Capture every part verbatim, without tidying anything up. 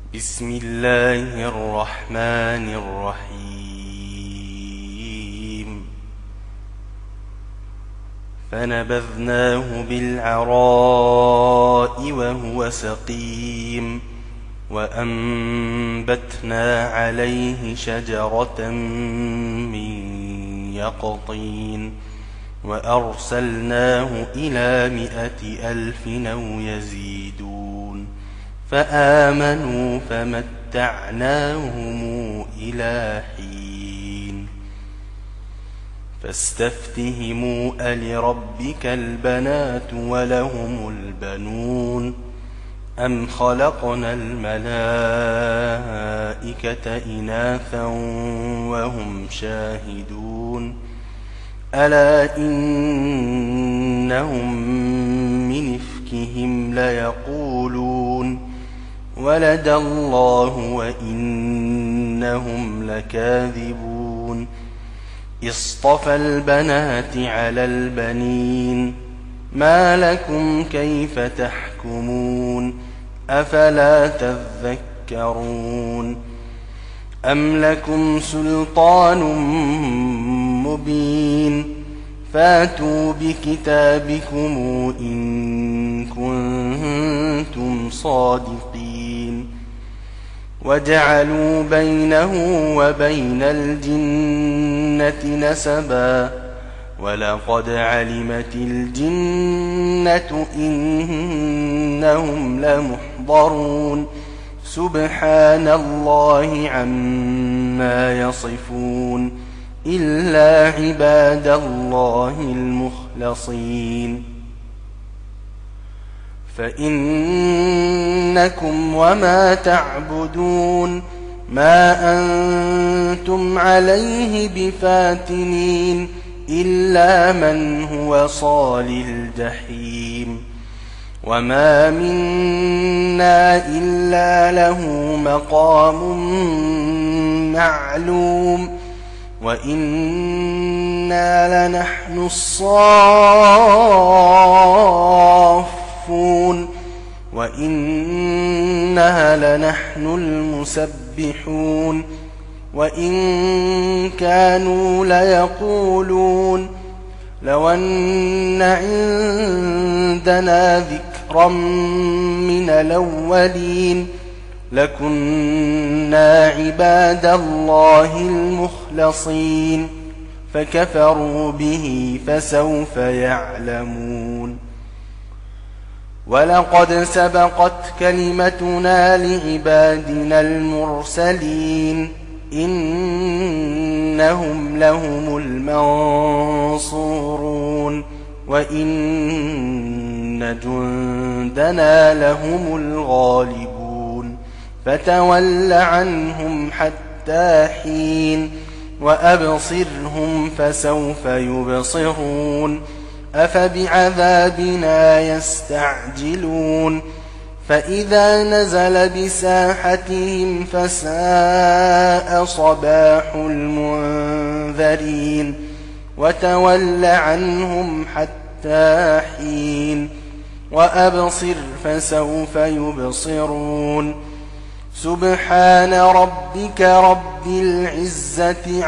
بسم الله الرحمن الرحيم فنبذناه بالعراء وهو سقيم وأنبتنا عليه شجرة من يقطين وأرسلناه إلى مائة ألف أو يزيدون فآمنوا فمتعناهم إلى حين فاستفتهموا ألربك البنات ولهم البنون أم خلقنا الملائكة إناثا وهم شاهدون ألا إنهم من إفكهم ليقولون ولد الله وإنهم لكاذبون اصطفى البنات على البنين ما لكم كيف تحكمون أفلا تذكرون أم لكم سلطان مبين فاتوا بكتابكم إن كنتم صادقين وجعلوا بينه وبين الجنة نسبا ولقد علمت الجنة إنهم لمحضرون سبحان الله عما يصفون إلا عباد الله المخلصين فإنكم وما تعبدون ما أنتم عليه بفاتنين إلا من هو صال الجحيم وما منا إلا له مقام معلوم وإنا لنحن الصافون وإنها لنحن المسبحون وإن كانوا ليقولون لو أن عندنا ذكرا من الأولين لكنا عباد الله المخلصين فكفروا به فسوف يعلمون ولقد سبقت كلمتنا لعبادنا المرسلين إنهم لهم المنصورون وإن جندنا لهم الغالبون فتول عنهم حتى حين وأبصرهم فسوف يبصرون أفبعذابنا يستعجلون فإذا نزل بساحتهم فساء صباح المنذرين وتول عنهم حتى حين وأبصر فسوف يبصرون سبحان ربك رب العزة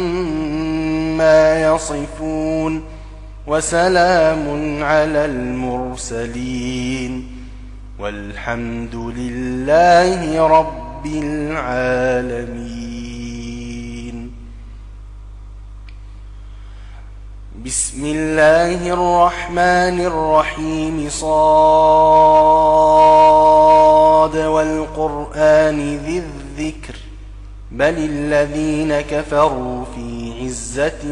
عما يصفون وسلام على المرسلين والحمد لله رب العالمين. بسم الله الرحمن الرحيم صاد والقرآن ذي الذكر بل الذين كفروا في عزة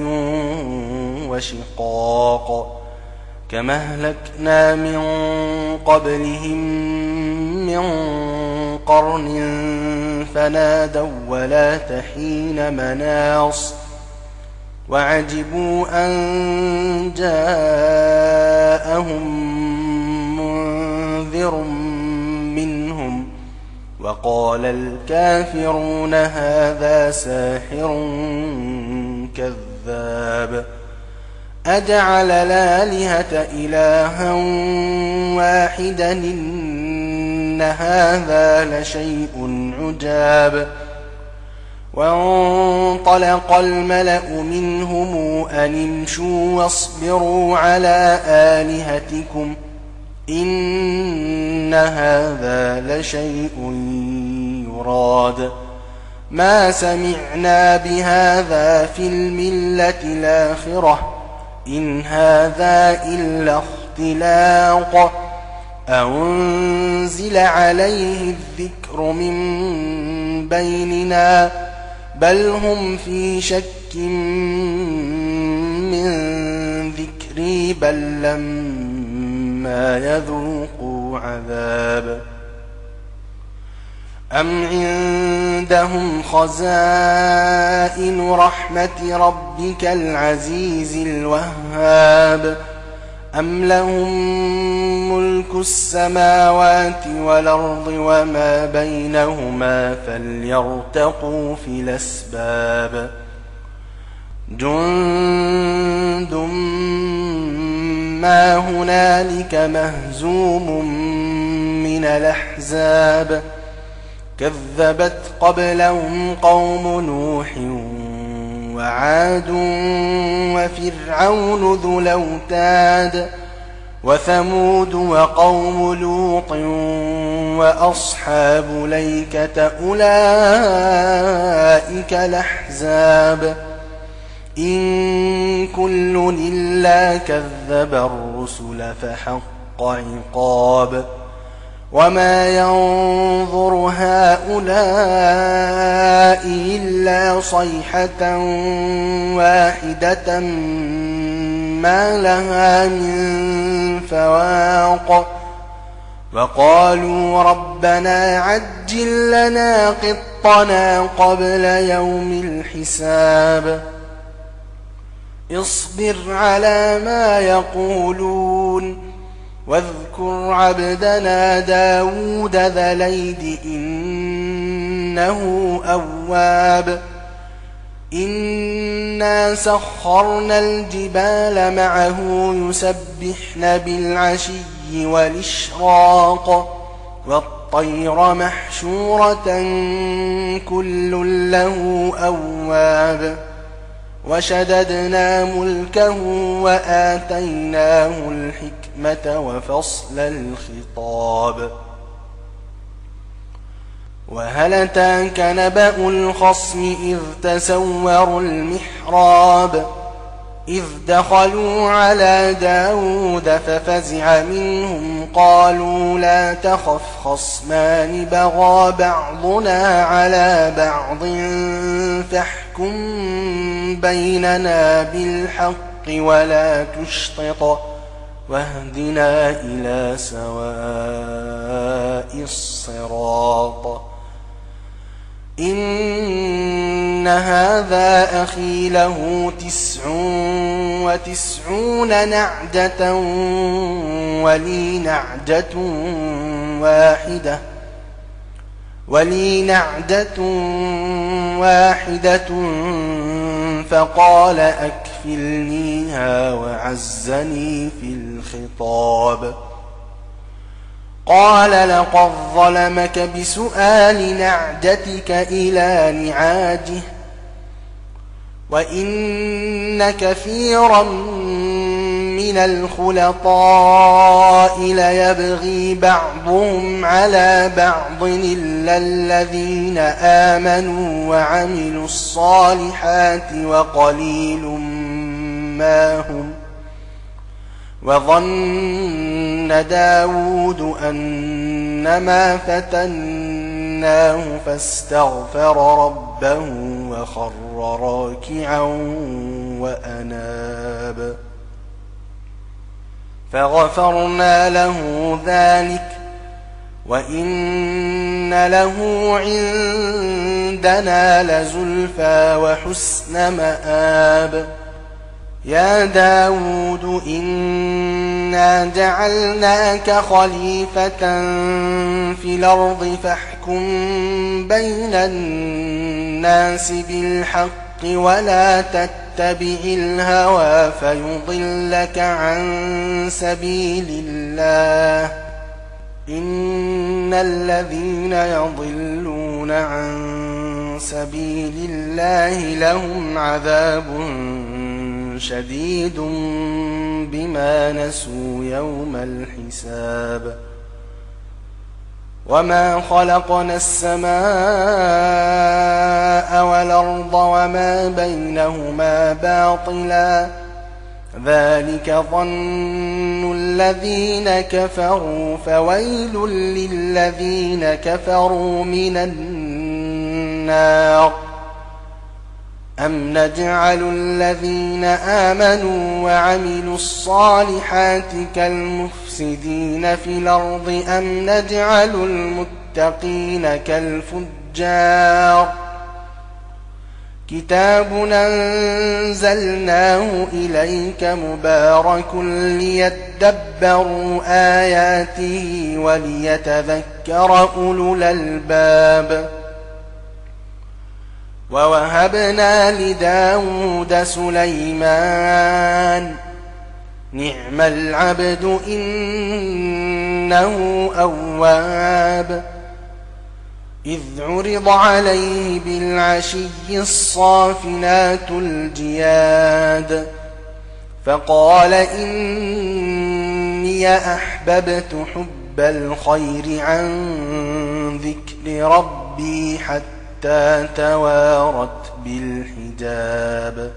وشقاق كما أهلكنا من قبلهم من قرن فنادوا ولا تحين مناص وعجبوا أن جاءهم منذر منهم وقال الكافرون هذا ساحر كذاب أجعل الآلهة إلها واحدا إن هذا لشيء عجاب. وانطلق الملأ منهم أن امشوا واصبروا على آلهتكم إن هذا لشيء يراد. ما سمعنا بهذا في الملة الآخرة إن هذا إلا اختلاق أنزل عليه الذكر من بيننا بل هم في شك من ذكري بل لما يذوقوا عذاب. أم عندهم خزائن رحمة ربك العزيز الوهاب أم لهم ملك السماوات والأرض وما بينهما فليرتقوا في الأسباب. جند ما هنالك مهزوم من الأحزاب كذبت قبلهم قوم نوح وعاد وفرعون ذو الأوتاد وثمود وقوم لوط وأصحاب الأيكة أولئك الأحزاب إن كل إلا كذب الرسل فحق عقاب. وما ينظر هؤلاء إلا صيحة واحدة ما لها من فواق. وقالوا ربنا عجل لنا قطنا قبل يوم الحساب. اصبر على ما يقولون واذكر عبدنا داود ذا الأيد إنه أواب. إنا سخرنا الجبال معه يسبحن بالعشي والإشراق والطير محشورة كل له أواب. وشددنا ملكه وآتيناه الحكمة وفصل الخطاب. وهل أتاك نبأ الخصم إذ تسوروا المحراب إذ دخلوا على داود ففزع منهم قالوا لا تخف خصمان بغى بعضنا على بعض فاحكم بيننا بالحق ولا تشطط واهدنا إلى سواء الصراط. إن هذا أخي له تسع وتسعون نعجة ولي نعجة واحدة ولي نعجة واحدة فقال أكفلنيها وعزني في الخطاب. قال لقد ظلمك بسؤال نعجتك إلى نعاجه وإن كثيرا من الخلطاء ليبغي بعضهم على بعض إلا الذين آمنوا وعملوا الصالحات وقليل ما هم. وظن داود أنما فتناه فاستغفر ربه وخر راكعا وأناب فغفرنا له ذلك وإن له عندنا لزلفى وحسن مآب. يا داود إنا جعلناك خليفة في الأرض فاحكم بين الناس بالحق ولا تتبع الهوى فيضلك عن سبيل الله إن الذين يضلون عن سبيل الله لهم عذاب شديد بما نسوا يوم الحساب وما خلقنا السماء والأرض وما بينهما باطلا ذلك ظن الذين كفروا فويل للذين كفروا من النار أم نجعل الذين آمنوا وعملوا الصالحات كالمفسدين في الأرض أم نجعل المتقين كالفجار كتاب أنزلناه إليك مبارك ليدبروا آياته وليتذكر أولو الألباب ووهبنا لداود سليمان نعم العبد إنه أواب إذ عرض عليه بالعشي الصافنات الجياد فقال إني أحببت حب الخير عن ذكر ربي حتى توارت بالحجاب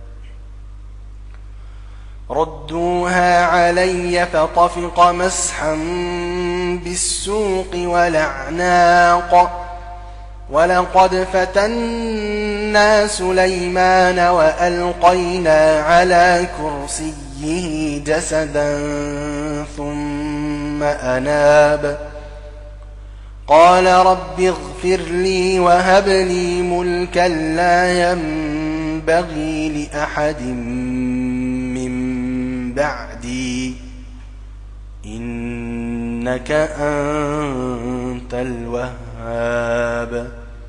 ردوها علي فطفق مسحا بالسوق والأعناق ولقد فتنا سليمان وألقينا على كرسيه جسدا ثم أناب قال رب اغفر لي وهب لي ملكا لا ينبغي لأحد من بعدي إنك أنت الوهاب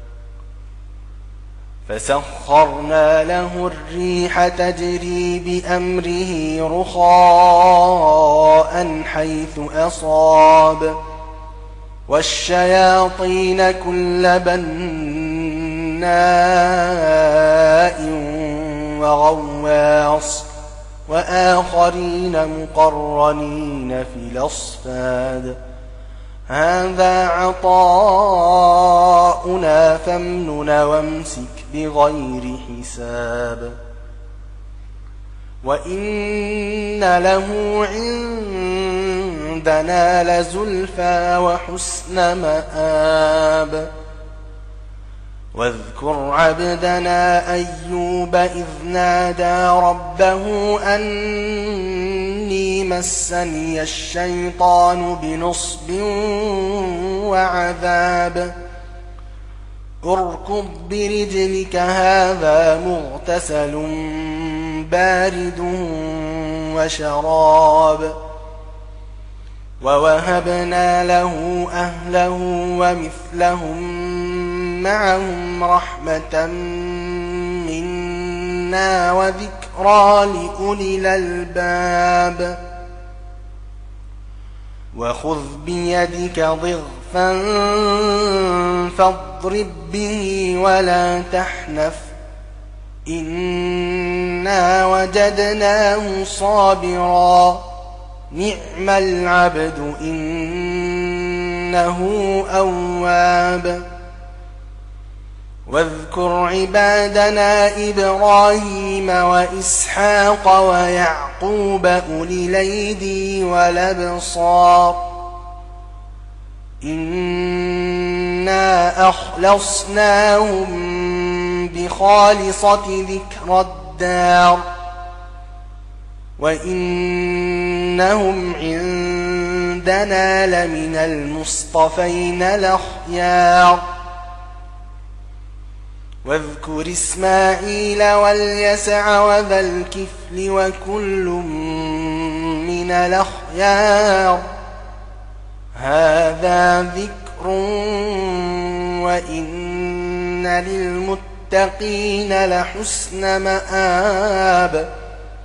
فسخرنا له الريح تجري بأمره رخاء حيث أصاب والشياطين كل بناء وغواص وآخرين مقرنين في الأصفاد هذا عطاؤنا فامنن وامسك بغير حساب وإن له عندنا لزلفى وحسن مآب واذكر عبدنا أيوب إذ نادى ربه أني مسني الشيطان بنصب وعذاب اركض برجلك هذا مغتسل بارد وشراب ووهبنا له أهله ومثلهم معهم رحمة منا وذكرى لأولي الألباب وخذ بيدك ضغثا فاضرب به ولا تحنث إنا وجدناه صابرا نعم العبد إنه أواب واذكر عبادنا إبراهيم وإسحاق ويعقوب أولي الأيدي والأبصار إنا أخلصناهم بخالصة ذكر الدار وإنهم عندنا لمن المصطفين الأخيار واذكر إسماعيل واليسع وذا الكفل وكل من الأخيار هذا ذكر وإن للمتقين لحسن مآب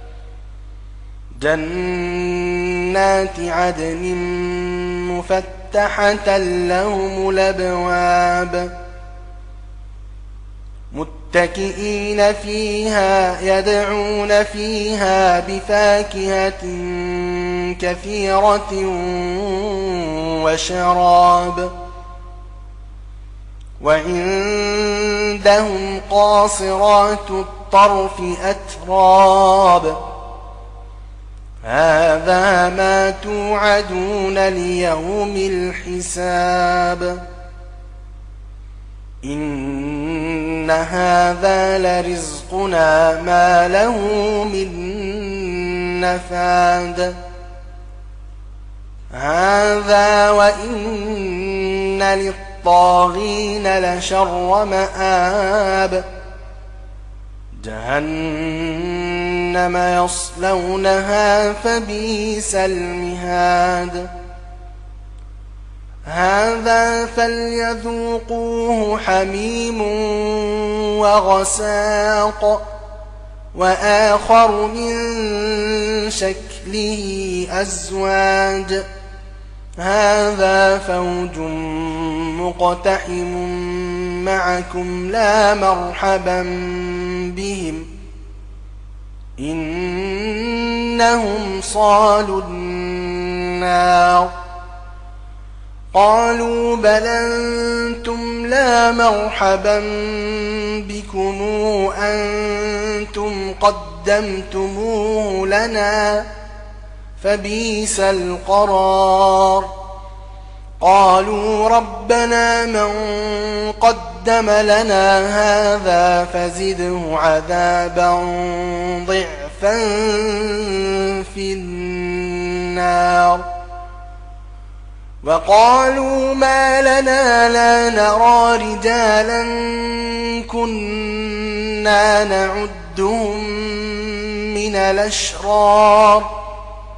جنات عدن مفتحة مفتحة لهم الأبواب متكئين فيها يدعون فيها بفاكهة كثيرة وشراب وعندهم قاصرات الطرف أتراب هذا ما توعدون ليوم الحساب إن هذا لرزقنا ما له من نفاد هذا وإن للطاغين لشر مآب جهنم يصلونها فبئس المهاد هذا فليذوقوه حميم وغساق وآخر من شكله أزواج هذا فوج مقتحم معكم لا مرحبا بهم إنهم صالوا النار قالوا بل أنتم لا مرحبا بكم أنتم قدمتموه لنا فبئس القرار قالوا ربنا من قدم لنا هذا فزده عذابا ضعفا في النار وقالوا ما لنا لا نرى رجالا كنا نعدهم من الأشرار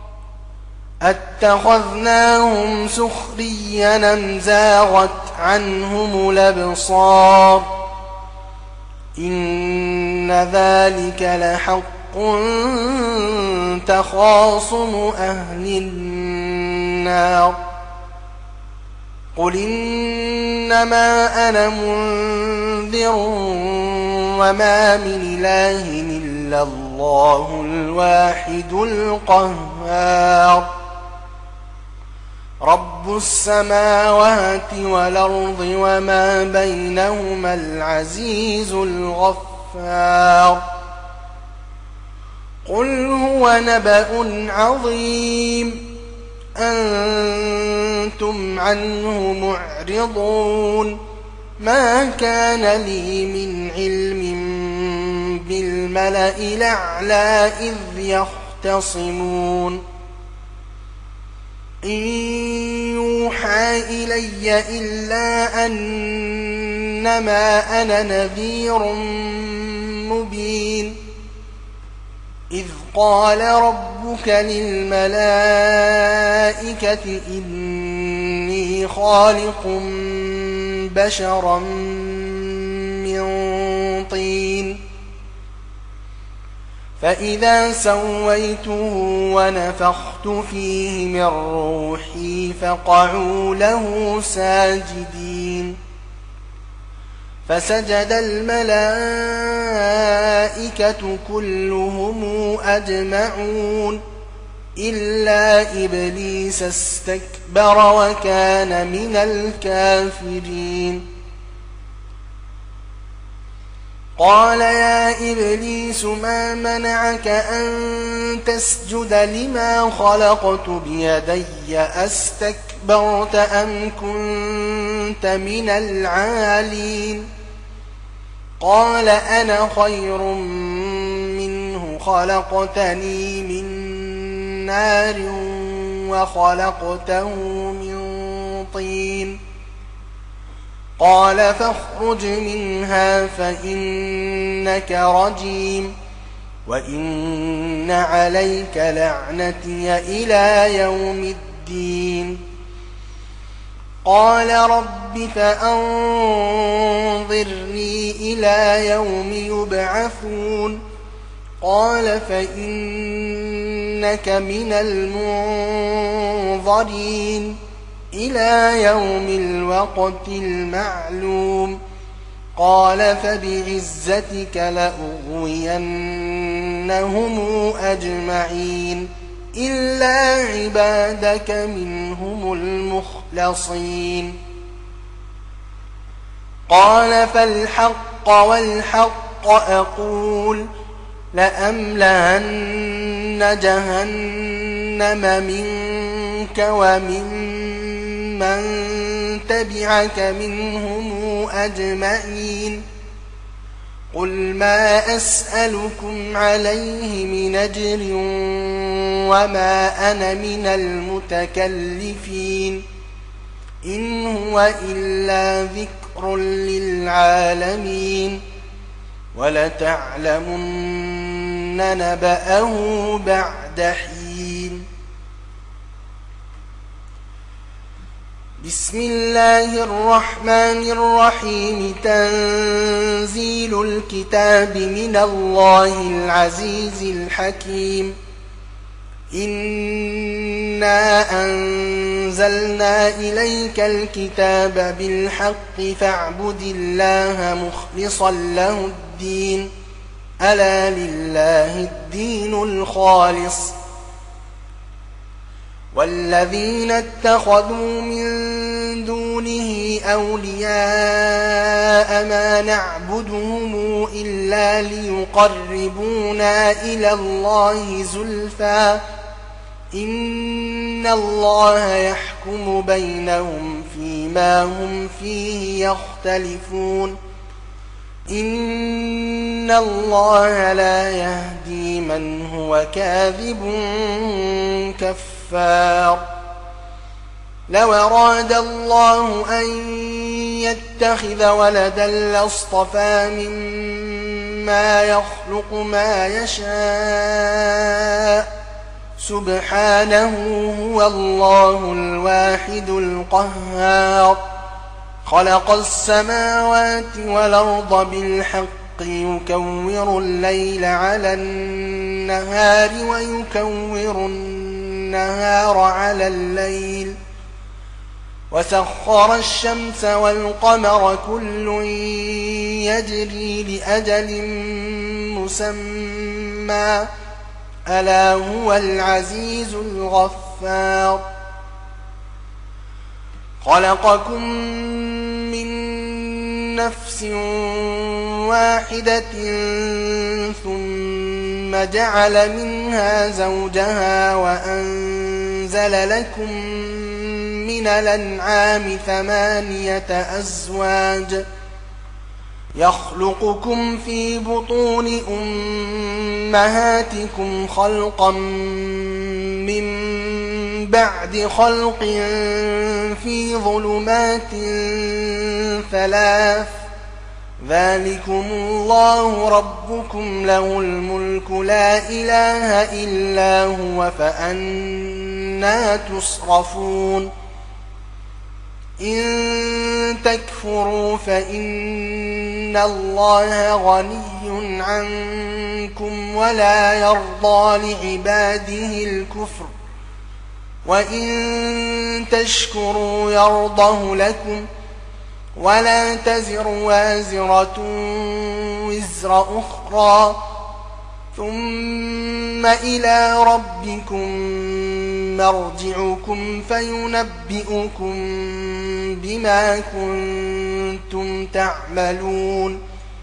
أتخذناهم سخريا أم زاغت عنهم الأبصار إن ذلك لحق تخاصم أهل النار قل إنما أنا منذر وما من إله إلا الله الواحد القهار رب السماوات والأرض وما بينهما العزيز الغفار قل هو نبأ عظيم أنتم عنه معرضون ما كان لي من علم بالملأ الأعلى إذ يختصمون إن يوحى إلي إلا أنما أنا نذير مبين إذ قال ربك للملائكة إني خالق بشرا من طين فإذا سويته ونفخت فيه من روحي فقعوا له ساجدين فسجد الملائكة كلهم أجمعون إلا إبليس استكبر وكان من الكافرين قال يا إبليس ما منعك أن تسجد لما خلقت بيدي أستكبرت أم كنت من العالين قال أنا خير منه خلقتني من نار وخلقته من طين قال فاخرج منها فإنك رجيم وإن عليك لعنتي إلى يوم الدين قال رب فأنظرني إلى يوم يبعثون قال فإنك من المنظرين إلى يوم الوقت المعلوم قال فبعزتك لأغوينهم أجمعين إلا عبادك منهم المخلصين قال فالحق والحق أقول لأملأن جهنم منك ومن من تبعك منهم أجمعين قل ما أسألكم عليه من أجر وما أنا من المتكلفين إن هو إلا ذكر للعالمين ولتعلمن نبأه بعد حين بسم الله الرحمن الرحيم تنزيل الكتاب من الله العزيز الحكيم إنا أنزلنا إليك الكتاب بالحق فاعبد الله مخلصا له الدين ألا لله الدين الخالص والذين اتخذوا من دونه أولياء ما نعبدهم إلا ليقربونا إلى الله زلفى إن الله يحكم بينهم فيما هم فيه يختلفون إن الله لا يهدي من هو كاذب كفار لو أراد الله أن يتخذ ولدا لاصطفى مما يخلق ما يشاء سبحانه هو الله الواحد القهار خلق السماوات والأرض بالحق يكور الليل على النهار ويكور النهار على الليل وسخر الشمس والقمر كل يجري لأجل مسمى ألا هو العزيز الغفار خلقكم من نفس واحدة ثم جعل منها زوجها وأنزل لكم من الأنعام ثمانية أزواج يخلقكم في بطون أمهاتكم خلقا من بعد خلق في ظلمات ثلاث ذلكم الله ربكم له الملك لا إله إلا هو فأنى تصرفون إن تكفروا فإن الله غني عنكم ولا يرضى لعباده الكفر وإن تشكروا يرضه لكم ولا تزر وازرة وزر أخرى ثم إلى ربكم مرجعكم فينبئكم بما كنتم تعملون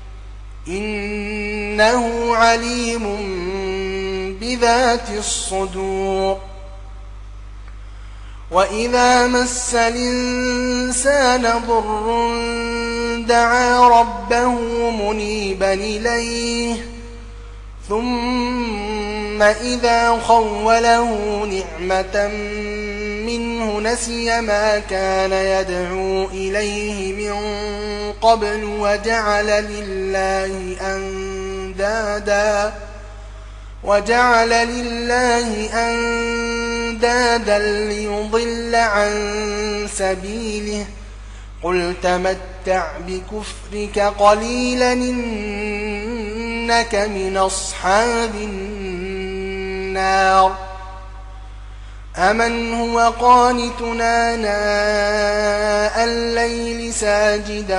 إنه عليم بذات الصدور وإذا مس الإنسان ضر دعا ربه منيبا إليه ثم إذا خوله نعمة منه نسي ما كان يدعو إليه من قبل وجعل لله أندادا وجعل لله أندادا ليضل عن سبيله قل تمتع بكفرك قليلا إنك من أصحاب النار أمن هو قانتنا آناء الليل ساجدا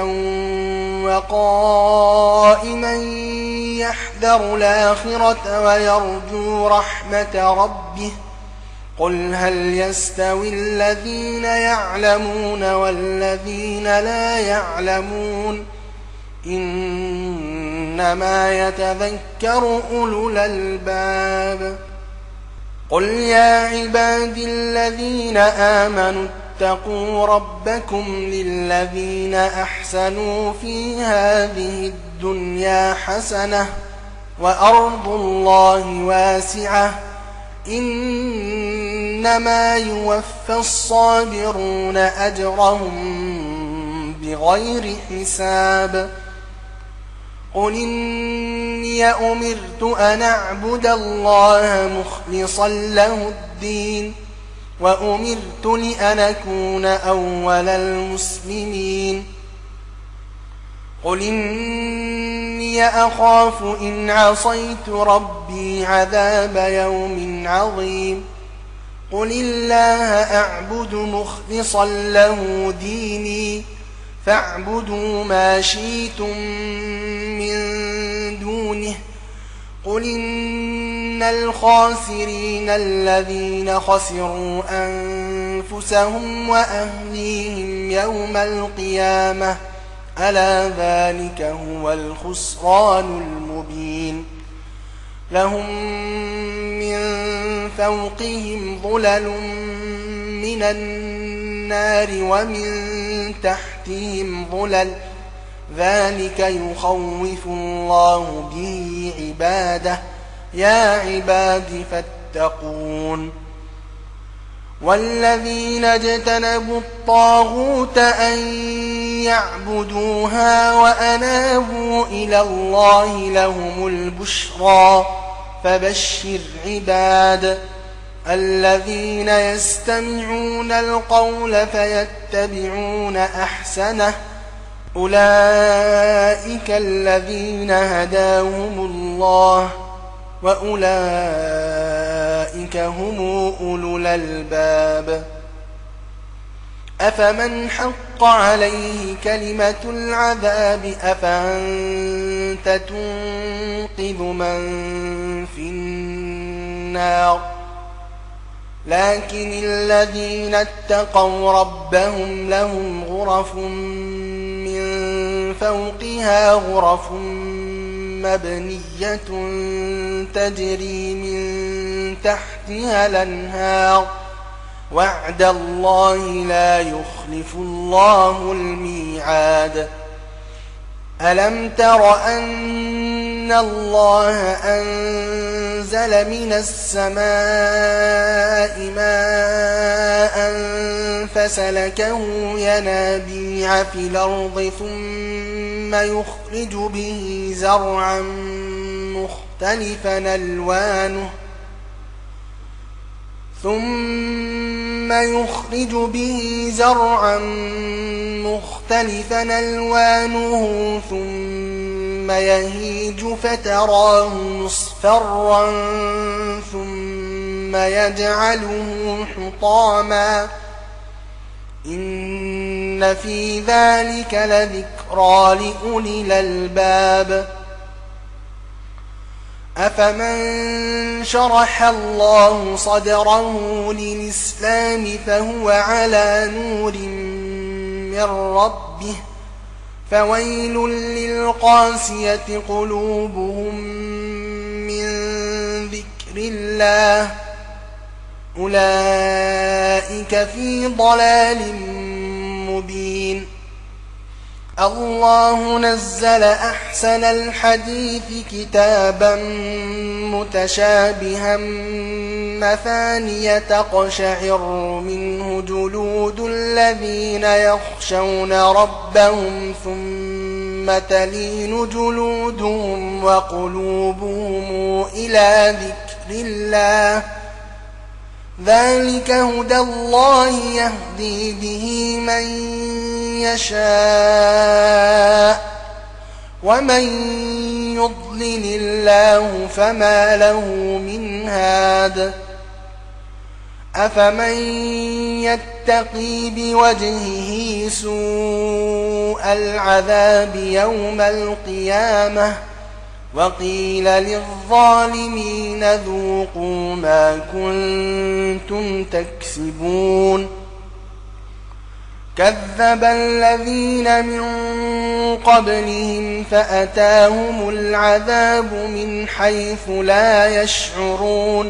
وقائما يحذر الآخرة ويرجو رحمة ربه قل هل يستوي الذين يعلمون والذين لا يعلمون إنما يتذكر أولو الألباب قل يا عبادي الذين آمنوا اتقوا ربكم للذين أحسنوا في هذه الدنيا حسنة وأرض الله واسعة إنما يوفى الصابرون أجرهم بغير حساب قل إني أمرت أن أعبد الله مخلصا له الدين وأمرت لأن أكون أول المسلمين قل إني أخاف إن عصيت ربي عذاب يوم عظيم قل الله أعبد مخلصا له ديني فاعبدوا ما شئتم من دونه قل إن الخاسرين الذين خسروا أنفسهم وأهليهم يوم القيامة ألا ذلك هو الخسران المبين لهم من فوقهم ظلل من النار ومن تحتهم ظلل ذلك يخوف الله به عباده يا عباد فاتقون والذين اجتنبوا الطاغوت أن يعبدوها وأنابوا إلى الله لهم البشرى فبشر عباد الذين يستمعون القول فيتبعون أحسنه أولئك الذين هداهم الله وأولئك هم أولو الألباب أفمن حق عليه كلمة العذاب أفأنت تنقذ من في النار لكن الذين اتقوا ربهم لهم غرف من فوقها غرف مبنية تجري من تحتها الأنهار وعد الله لا يخلف الله الميعاد ألم تر أن الله أنزل من السماء ماء فسلكه ينابيع في الأرض ثم يخرج به زرعا مختلفا ألوانه ثم يخرج به زرعا مختلفا ألوانه ثم يهيج فتراه مصفرا ثم يجعله حطاما إن في ذلك لذكرى لأولي الألباب أفمن شرح الله صدره للإسلام فهو على نور من ربه فويل للقاسية قلوبهم من ذكر الله أولئك في ضلال مبين الله نزل أحسن الحديث كتابا متشابها مثانية تقشعر منه جلود الذين يخشون ربهم ثم تلين جلودهم وقلوبهم إلى ذكر الله ذلك هدى الله يهدي به من يشاء ومن يضلل الله فما له من هاد أفمن يتقي بوجهه سوء العذاب يوم القيامة وقيل للظالمين ذوقوا ما كنتم تكسبون كذب الذين من قبلهم فأتاهم العذاب من حيث لا يشعرون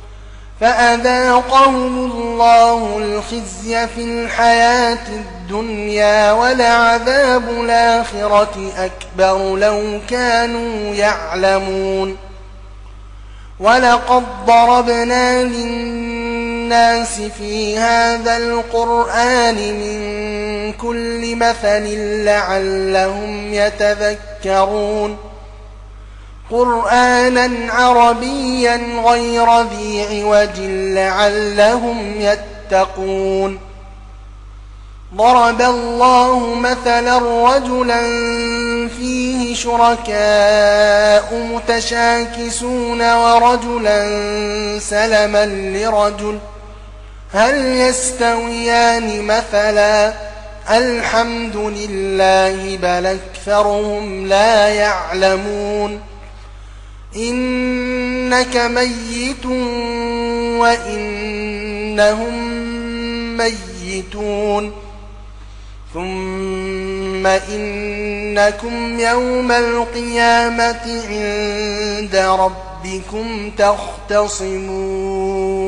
فأذاقهم الله الخزي في الحياة الدنيا ولعذاب الآخرة أكبر لو كانوا يعلمون ولقد ضربنا للناس في هذا القرآن من كل مثل لعلهم يتذكرون قرآنا عربيا غير ذي عوج لعلهم يتقون ضرب الله مثلا رجلا فيه شركاء متشاكسون ورجلا سلما لرجل هل يستويان مثلا الحمد لله بل أكثرهم لا يعلمون إنك ميت وإنهم ميتون ثم إنكم يوم القيامة عند ربكم تختصمون